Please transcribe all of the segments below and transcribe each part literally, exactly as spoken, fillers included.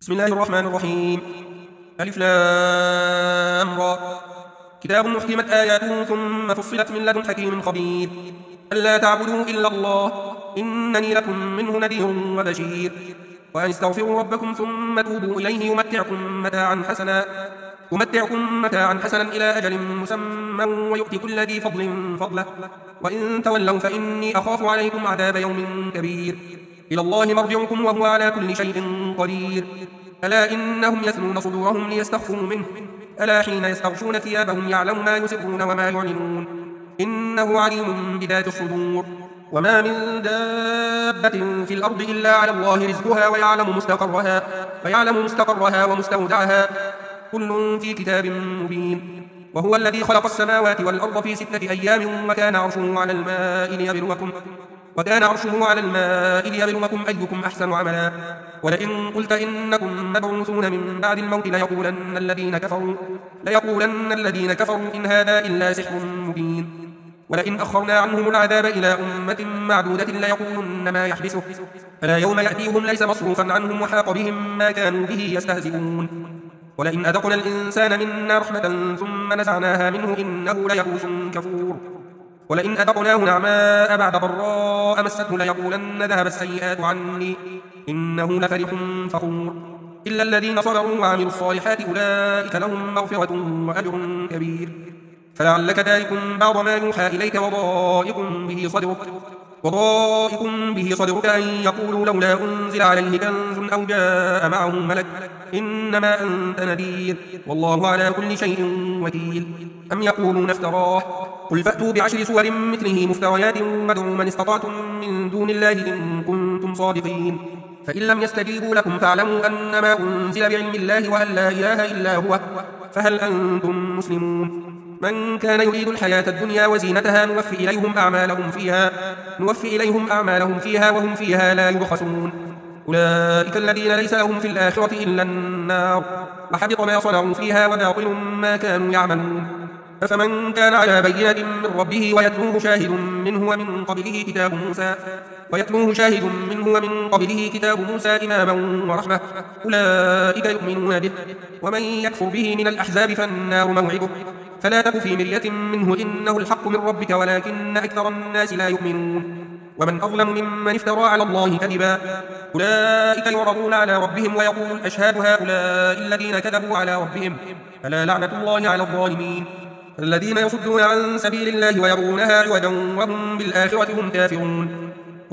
بسم الله الرحمن الرحيم. ألف لام را. كتاب محكمت آياته ثم فصلت من لدن حكيم خبير. ألا تعبدوا إلا الله إنني لكم منه نذير وبشير. وأن استغفروا ربكم ثم توبوا إليه يمتعكم متاعا حسنا يمتعكم متاعا حسنا إلى أجل مسمى ويؤتي كل ذي فضل فضله وإن تولوا فإني أخاف عليكم عذاب يوم كبير. إلى الله مرجعكم وهو على كل شيء قدير. ألا إنهم يثنون صدورهم ليستخفوا منه ألا حين يستغشون ثيابهم يعلم ما يسرون وما يعلنون إنه عليم بذات الصدور. وما من دابة في الأرض إلا على الله رزقها ويعلم مستقرها ويعلم مستقرها ومستودعها كل في كتاب مبين. وهو الذي خلق السماوات والأرض في ستة أيام وكان عرشه على الماء ليبلوكم وكان عرشه على الماء ليبلوكم أيكم أحسن عملا. ولئن قلت إنكم مبعوثون من بعد الموت ليقولن الذين كفروا ليقولن الذين كفروا إن هذا إلا سحر مبين. ولئن أخرنا عنهم العذاب إلى أمة معدودة ليقولن ما يحبسه فلا يوم يأتيهم ليس مصروفا عنهم وحاق بهم ما كانوا به يستهزئون. ولئن أذقنا الإنسان منا رحمة ثم نزعناها منه إنه ليئوس كفور. ولئن أذقناه نعماء بعد ضراء مسته ليقولن ذهب السيئات عني إنه لفرح فخور. إلا الذين صبروا وعملوا الصالحات أولئك لهم مغفرة وأجر كبير. فلعلك تارك بعض ما يوحى إليك وضائق به صدرك وضائق به صدرك أن يقولوا لولا أنزل عليه كنز أو جاء معه ملك إنما أنت نذير والله على كل شيء وكيل. أم يقولون افتراه قل فأتوا بعشر سور مثله مفتريات وادعوا من استطعتم من دون الله إن كنتم صادقين. فإن لم يستجيبوا لكم فاعلموا أنما أنزل بعلم الله وأن لا إله إلا هو فهل أنتم مسلمون. من كان يريد الحياة الدنيا وزينتها نوفي إليهم أعمالهم فيها نوفي إليهم أعمالهم فيها وهم فيها لا يبخسون. أولئك الذين ليس لهم في الآخرة إلا النار وحبط ما صنعوا فيها وباطل ما كانوا يعملون. أفمن كان على بينة من ربه ويتلوه شاهد منه ومن قبله كتاب موسى ويتلوه شاهد منه ومن قبله كتاب موسى إماما ورحمة أولئك يؤمنون به. ومن يكفر به من الأحزاب فالنار موعده فلا تك في مرية منه إنه الحق من ربك ولكن أكثر الناس لا يؤمنون. ومن أظلم ممن افترى على الله كذبا أولئك يعرضون على ربهم ويقول الأشهاد هؤلاء الذين كذبوا على ربهم ألا لعنة الله على الظالمين. الذين يصدون عن سبيل الله ويبغونها عوجا وهم بالآخرة هم كافرون.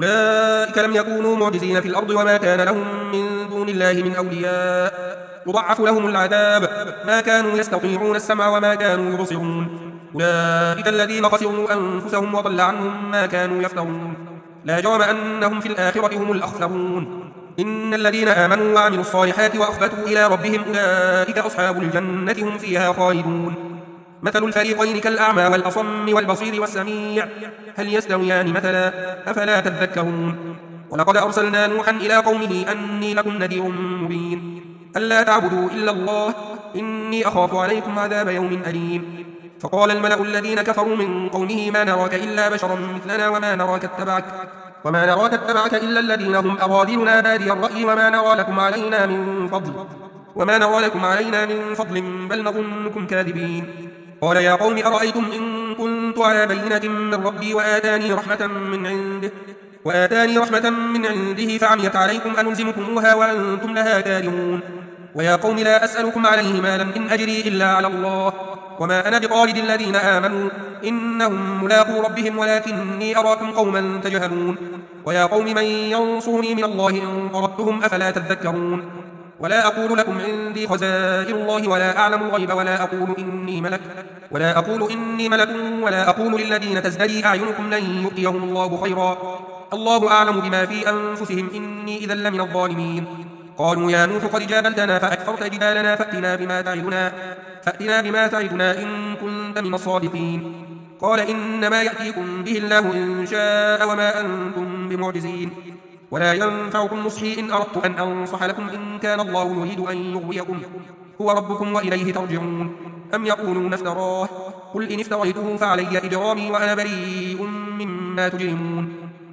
أولئك لم يكونوا معجزين في الأرض وما كان لهم من دون الله من أولياء يضعف لهم العذاب ما كانوا يستطيعون السمع وما كانوا يبصرون. أولئك الذين خسروا أنفسهم وضل عنهم ما كانوا يفترون. لا جرم أنهم في الآخرة هم الأخسرون. إن الذين آمنوا وعملوا الصالحات وأخبتوا إلى ربهم أولئك أصحاب الجنة هم فيها خالدون. مثل الفريقين كالأعمى والأصم والبصير والسميع هل يستويان مثلا أفلا تذكرون. ولقد أرسلنا نوحا إلى قومه أني لكم نذير مبين. ألا تعبدوا إلا الله إني أخاف عليكم عذاب يوم أليم. فقال الملأ الذين كفروا من قومه ما نراك إلا بشرا مثلنا وما نراك اتبعك وما نراك اتبعك إلا الذين هم أراذلنا بادي الرأي وما نرى لكم علينا من فضل وما نرى لكم علينا من فضل بل نظنكم كاذبين. قال يا قوم أرأيتم إن كنت على بينة من ربي وآتاني رحمة من عنده وآتاني رحمة من عنده فعميت عليكم أنلزمكموها وأنتم لها كارهون. ويا قوم لا أسألكم عليه مالا إن أجري إلا على الله وما أنا بطارد الذين آمنوا إنهم ملاقو ربهم ولكني أراكم قوما تجهلون. ويا قوم من ينصرني من الله إن طردتهم أفلا تذكرون. ولا أقول لكم عندي خزائن الله ولا أعلم الغيب ولا أقول إني ملك ولا أقول إني ملك ولا أقول للذين تزدري أعينكم لن يؤتيهم الله خيرا الله أعلم بما في أنفسهم إني إذا لمن الظالمين. قالوا يا نوح قد جادلتنا فأكثرت جدالنا فأتنا بما تعدنا فأتنا بما تعدنا إن كنت من الصادقين. قال إنما يأتيكم به الله إن شاء وما أنتم بمعجزين. ولا ينفعكم نصحي إن أردت أن أنصح لكم إن كان الله يريد أن يغويكم هو ربكم وإليه ترجعون. أم يقولون افتراه قل إن افتريته فعلي إجرامي وأنا بريء مما تجرمون.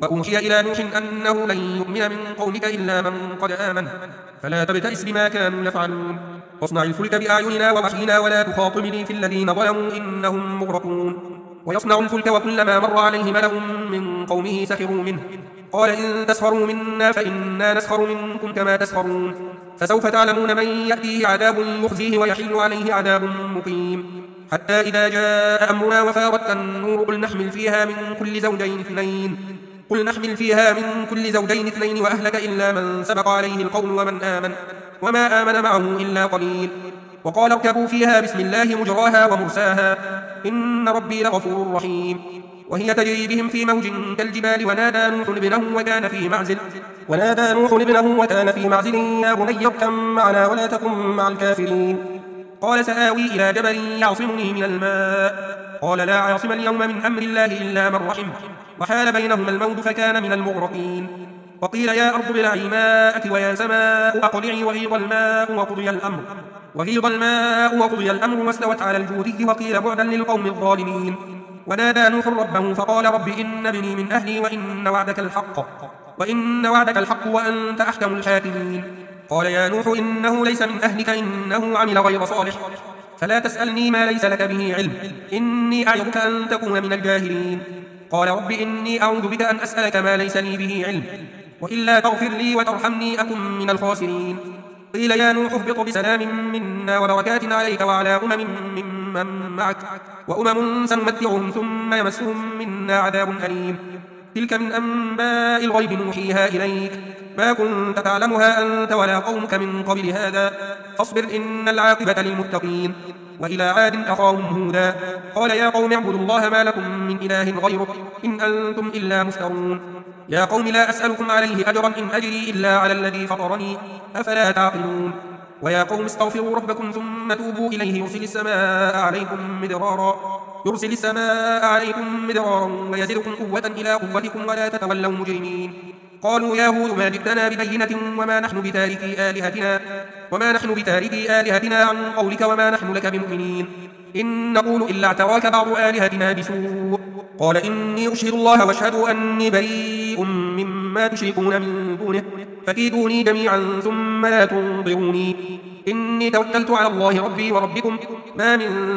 وأوحي إلى نوح أنه لن يؤمن من قومك إلا من قد آمن فلا تبتئس بما كانوا يفعلون واصنع الفلك بأعيننا ووحينا ولا تخاطبني في الذين ظلموا إنهم مغرقون ويصنع الفلك وكلما مر عليه ملأ من قومه سخروا منه قال إن تسخروا منا فإنا نسخر منكم كما تسخرون فسوف تعلمون من يأتيه عذاب يخزيه ويحل عليه عذاب مقيم حتى إذا جاء أمرنا وفارت النور قل نحمل فيها من كل زوجين اثنين قل نحمل فيها من كل زوجين اثنين وأهلك إلا من سبق عليه القول ومن آمن وما آمن معه إلا قليل وقال اركبوا فيها بسم الله مجراها ومرساها إن ربي لغفور رحيم وهي تجري بهم في موج كالجبال ونادى نوح ابنه وكان في معزل ونادى نوح ابنه وكان في معزل يا بني اركب معنا ولا تكن مع الكافرين قال سآوي إلى جبل يعصمني من الماء قال لا عاصم اليوم من أمر الله إلا من رحم وحال بينهما الموج فكان من المغرقين وقيل يا أرض ابلعي ماءك ويا سماء أقلعي وغيض الماء وقضي الأمر وغيض الماء وقضي الأمر واستوت على الجودي وقيل بعدا للقوم الظالمين ونادى نوح ربه فقال رب إن ابني من أهلي وإن وعدك الحق وإن وعدك الحق وأنت أحكم الحاكمين قال يا نوح إنه ليس من أهلك إنه عمل غير صالح فلا تسألني ما ليس لك به علم إني أعظك أن تكون من الجاهلين قال رب إني أعوذ بك أن أسألك ما ليس لي به علم وإلا تغفر لي وترحمني أكن من الخاسرين قيل يا نوح اهبط بسلام منا وبركات عليك وعلى أمم ممن معك وأمم سنمتعهم ثم يمسهم منا عذاب أليم تلك من أنباء الغيب نوحيها إليك ما كنت تعلمها أنت ولا قومك من قبل هذا فاصبر إن العاقبة للمتقين وإلى عاد أخاهم هودا قال يا قوم اعبدوا الله ما لكم من إله غيره إن أنتم إلا مفترون يا قوم لا أسألكم عليه أجرا إن أجري إلا على الذي فطرني أفلا تعقلون ويا قوم استغفروا ربكم ثم توبوا إليه يرسل السماء عليكم مدرارا يرسل السماء عليكم مدرارا ويزدكم قوة إلى قوتكم ولا تتولوا مجرمين قالوا يا هود ما جئتنا ببينة وما نحن بتاركي آلهتنا وما نحن بتاركي آلهتنا عن قولك وما نحن لك بمؤمنين إن نقول إلا اعتراك بعض آلهتنا بسوء قال إني أشهد الله واشهدوا أني بريء مما تشركون من دونه فكيدوني جميعا ثم لا تنظروني إني توكلت على الله ربي وربكم ما من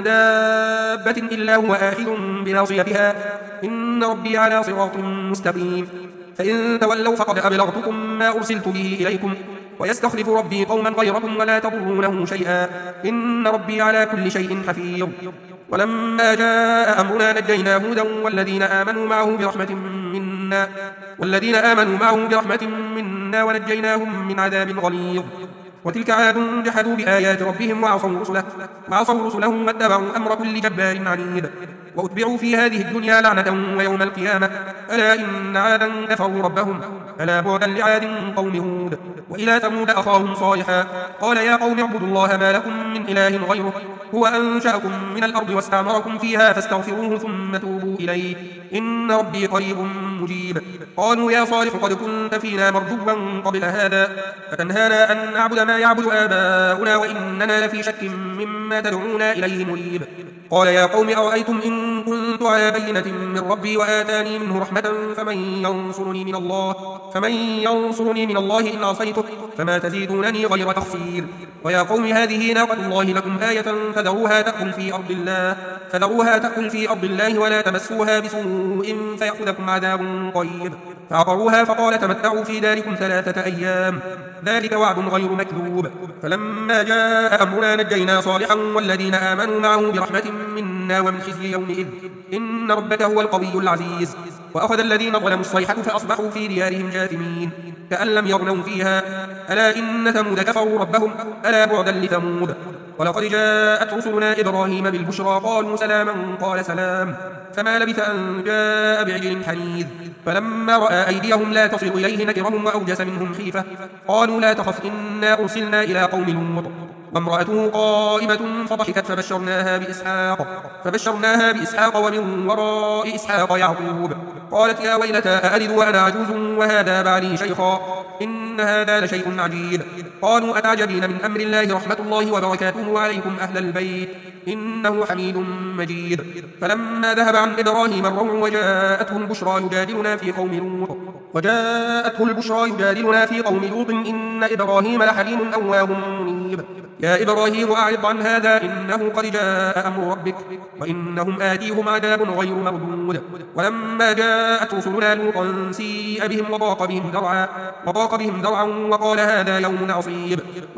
دابة إلا هو آخذ بناصيتها إن ربي على صراط مستقيم فإن تولوا فقد أبلغتكم ما أرسلت به إليكم ويستخلف ربي قوما غيركم ولا تضرونه شيئا إن ربي على كل شيء حفيظ ولما جاء أمرنا نجينا هودا والذين آمنوا معه برحمة منا والذين آمنوا معه برحمة منا ونجيناهم من عذاب غليظ وتلك عاد جحدوا بآيات ربهم وعصوا رسله وعصوا رسله واتبعوا أمر كل جبار عنيد وأتبعوا في هذه الدنيا لعنة ويوم القيامة ألا إن عادا كفروا ربهم ألا بعدا لعاد قوم هود وإلى ثمود أخاهم صالحا قال يا قوم اعبدوا الله ما لكم من إله غيره هو أنشأكم من الأرض واستعمركم فيها فاستغفروه ثم توبوا إليه إن ربي قريب مجيب قالوا يا صالح قد كنت فينا مرجوا قبل هذا فتنهانا أن نعبد ما يعبد آباؤنا وإننا لفي شك مما تدعونا إليه مريب قال يا قوم أرأيتم إن كنت على بينة من ربي وآتاني منه رحمة فمن ينصرني من الله فمن ينصرني من الله إن عصيته فما تزيدونني غير تخسير ويا قوم هذه ناقة الله لكم آية فذروها تأكل في أرض الله فذروها تأكل في أرض الله ولا تمسوها بسوء فيأخذكم عذاب قريب فعقروها فقال تمتعوا في داركم ثلاثة أيام ذلك وعد غير مكذوب فلما جاء أمرنا نجينا صالحا والذين آمنوا معه برحمة منا ومن خزي يومئذ إن ربك هو القوي العزيز وأخذ الذين ظلموا الصيحة فأصبحوا في ديارهم جاثمين كأن لم يغنوا فيها ألا إن ثمود كفروا ربهم ألا بعدا لثمود ولقد جاءت رسلنا إبراهيم بالبشرى قالوا سلاما قال سلام فما لبث أن جاء بعجل حنيذ فلما رأى أيديهم لا تصل إليه نكرهم وأوجس منهم خيفة قالوا لا تخف إنا أرسلنا إلى قوم لوط وامرأته قائمة فضحكت فبشرناها بإسحاق فبشرناها بإسحاق ومن وراء إسحاق يعقوب قالت يا ويلتى أألد وأنا عجوز وهذا بعلي شيخا إن هذا لشيء عجيب. قالوا أتعجبين من أمر الله رحمة الله وبركاته عليكم أهل البيت إنه حميد مجيد. فلما ذهب عن إبراهيم الروع وجاءته البشرى يجادلنا في قوم لوط وجاءته البشرى يجادلنا في قوم لوط إن إبراهيم لحليم أواه منيب. يا إبراهيم أعرض عن هذا إنه قد جاء أمر ربك وإنهم آتيهم عذاب غير مردود. ولما جاءت رسلنا لوطا سيء بهم وضاق بهم ذرعا وضاق بهم ذرعا وقال هذا يوم عصيب.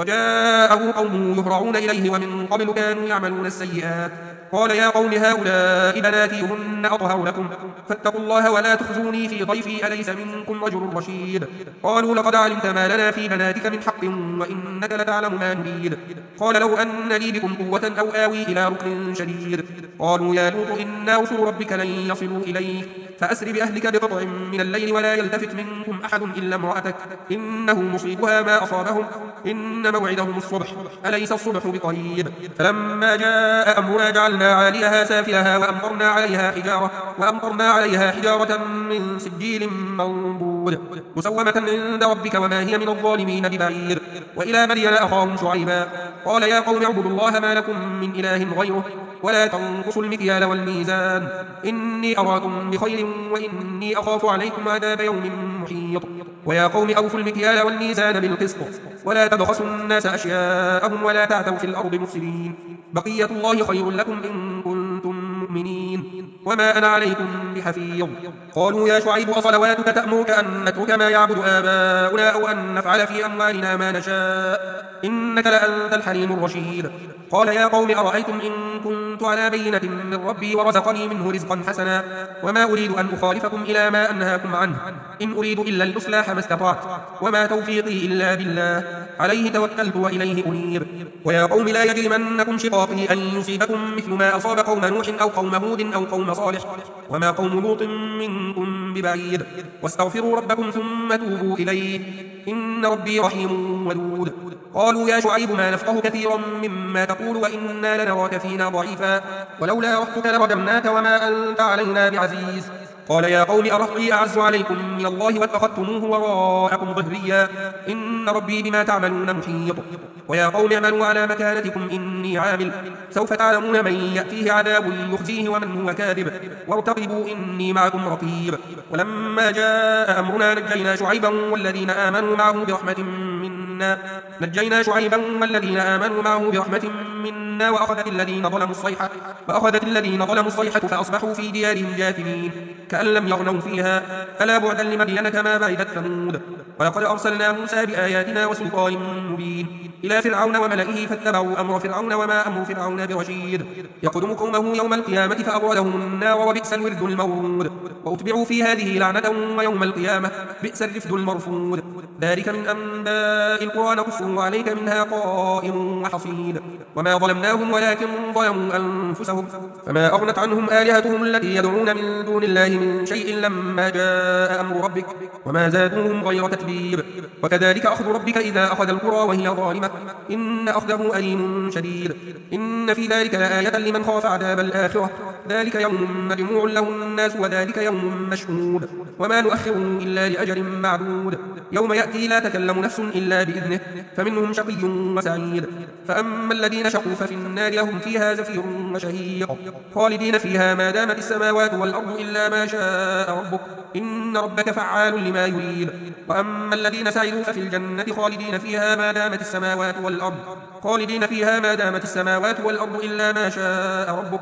وجاءه قومه يهرعون إليه ومن قبل كانوا يعملون السيئات. قال يا قوم هؤلاء بناتي هن أطهر لكم فاتقوا الله ولا تخزوني في ضيفي أليس منكم رجل رشيد. قالوا لقد علمت ما لنا في بناتك من حق وإنك لتعلم ما نريد. قال لو أن لي بكم قوة أو آوي إلى ركن شديد. قالوا يا لوط إنا رسل ربك لن يصلوا إليك فأسر بأهلك بقطع من الليل ولا يلتفت منكم أحد إلا امرأتك إنه مصيبها ما أصابهم إن موعدهم الصبح أليس الصبح بقريب. فلما جاء أمرنا جعلنا عاليها سافلها وأمطرنا عليها حجارة وأمطرنا عليها حجارة من سجيل منضود مسومة عند ربك وما هي من الظالمين ببعيد. وإلى مدين أخاهم شعيبا قال يا قوم اعبدوا الله ما لكم من إله غيره ولا تنقصوا المكيال والميزان إني أراكم بخير وإني أخاف عليكم عذاب يوم محيط. ويا قوم أوفوا المكيال والميزان بالقسط ولا تبخسوا الناس أشياءهم ولا تعثوا في الأرض مفسدين بقية الله خير لكم إن كنتم مؤمنين وما أنا عليكم بحفيظ. قالوا يا شعيب أصلواتك تأمرك أن نترك ما يعبد آباؤنا أو أن نفعل في أموالنا ما نشاء إنك لأنت الحليم الرشيد. قال يا قوم أرأيتم إن كنت على بينة من ربي ورزقني منه رزقا حسنا وما أريد أن أخالفكم إلى ما أنهاكم عنه إن أريد إلا الإصلاح ما استطعت وما توفيقي إلا بالله عليه توكلت وإليه أنيب. ويا قوم لا يجرمنكم شقاقي أن يصيبكم مثل ما أصاب قوم نوح أو قوم هود أو قوم صالح وما قوم لوط منكم ببعيد. واستغفروا ربكم ثم توبوا إليه إن ربي رحيم ودود. قالوا يا شعيب ما نفقه كثيرا مما تقول وإنا لنراك فينا ضعيفا ولولا رحتك لرجمناك وما أنت علينا بعزيز. قال يا قوم أرهطي أعز عليكم من الله واتخذتموه وراءكم ظهريا إن ربي بما تعملون محيط. ويا قوم اعملوا على مكانتكم إني عامل سوف تعلمون من يأتيه عذاب يخزيه ومن هو كاذب وارتقبوا إني معكم رقيب. ولما جاء أمرنا نجينا شعيبا والذين آمنوا معه برحمة منا نجينا شعيبا والذين آمنوا معه برحمة منا وأخذت الذين ظلموا الصيحة وأخذت الذين ظلموا الصيحة فأصبحوا في ديارهم جاثمين كأن لم يغنوا فيها ألا بعدا لمدين كما بعدت ثمود. ولقد أرسلنا موسى بآياتنا وسلطان مبين إلى فرعون وملئه فاتبعوا أمر فرعون وما أمر فرعون برشيد يقدم قومه يوم القيامة فأوردهم النار وبئس الورد المورود وأتبعوا في هذه لعنة ويوم القيامة بئس الرفد المرفود. ذلك من أنباء القرى نقصه عليك منها قائم وحصيد. وما ظلمناهم ولكن ظلموا أنفسهم فما أغنت عنهم آلهتهم التي يدعون من دون الله من شيء لما جاء أمر ربك وما زادوهم غير تتبيب. وكذلك أخذ ربك إذا أخذ القرى وهي ظالمة إن أخذه أليم شديد. إن في ذلك لآية لمن خاف عذاب الآخرة ذلك يوم مجموع له الناس وذلك يوم مشهود وما نؤخره إلا لأجل معدود يوم يأتي لا تكلم نفس إلا بإذنه فمنهم شقي وسعيد. فأما الذين شقوا ففي النار لهم فيها زفير وشهيق خالدين فيها ما دامت السماوات والأرض إلا ما شاء ربك إن ربك فعال لما يريد. وأما الذين سعدوا ففي الجنة خالدين فيها ما دامت السماوات والأرض خالدين فيها ما دامت السماوات والأرض إلا ما شاء ربك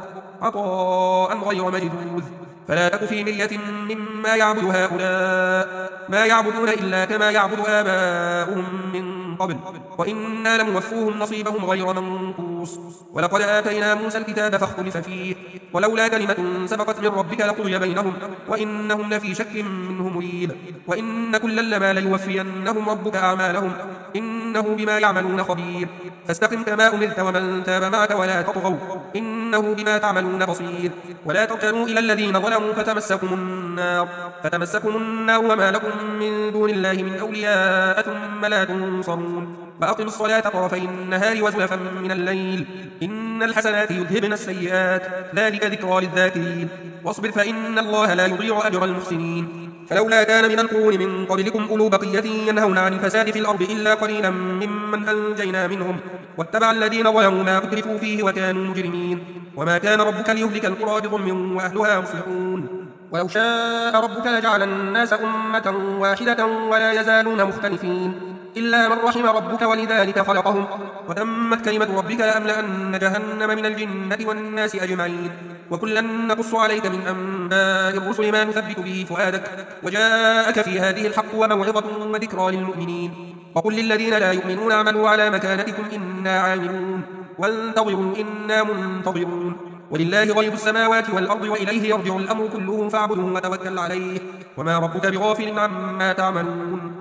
عطاء غير مجدود. فلا تك في مرية مما يعبد هؤلاء ما يعبدون إلا كما يعبد آباؤهم من قبل وإنا لموفوهم نصيبهم غير منقوص. ولقد آتينا موسى الكتاب فاختلف فيه ولولا كلمة سبقت من ربك لقضي بينهم وإنهم لفي شك منه مريب. وإن كلا لما ليوفينهم ربك أعمالهم إنه بما يعملون خبير. فاستقم كما أمرت ومن تاب معك ولا تطغوا إنه بما تعملون بصير. ولا تركنوا إلى الذين ظلموا فتمسكم النار فتمسكم النار وما لكم من دون الله من أولياء ثم لا تنصرون. وأقم الصلاة طرفي النهار وزلفا من الليل إن الحسنات يذهبن السيئات ذلك ذكرى للذاكرين واصبر فإن الله لا يضيع أجر المحسنين فلولا كان من القرون من قبلكم أولو بقية ينهون عن الفساد في الأرض إلا قليلا ممن أنجينا منهم واتبع الذين ظلموا ما أترفوا فيه وكانوا مجرمين وما كان ربك ليهلك القرى بظلم وأهلها مصلحون ولو شاء ربك لجعل الناس أمة واحدة ولا يزالون مختلفين إلا من رحم ربك ولذلك خلقهم وتمت كلمة ربك لأملأن جهنم من الجنة والناس أجمعين وكلا نقص عليك من أنباء الرسل ما نثبت به فؤادك وجاءك في هذه الحق وموعظة وذكرى للمؤمنين وقل للذين لا يؤمنون اعملوا على مكانتكم إنا عاملون وانتظروا إنا منتظرون ولله غيب السماوات والأرض وإليه يرجع الأمر كله فاعبده وتوكل عليه وما ربك بغافل عما تعملون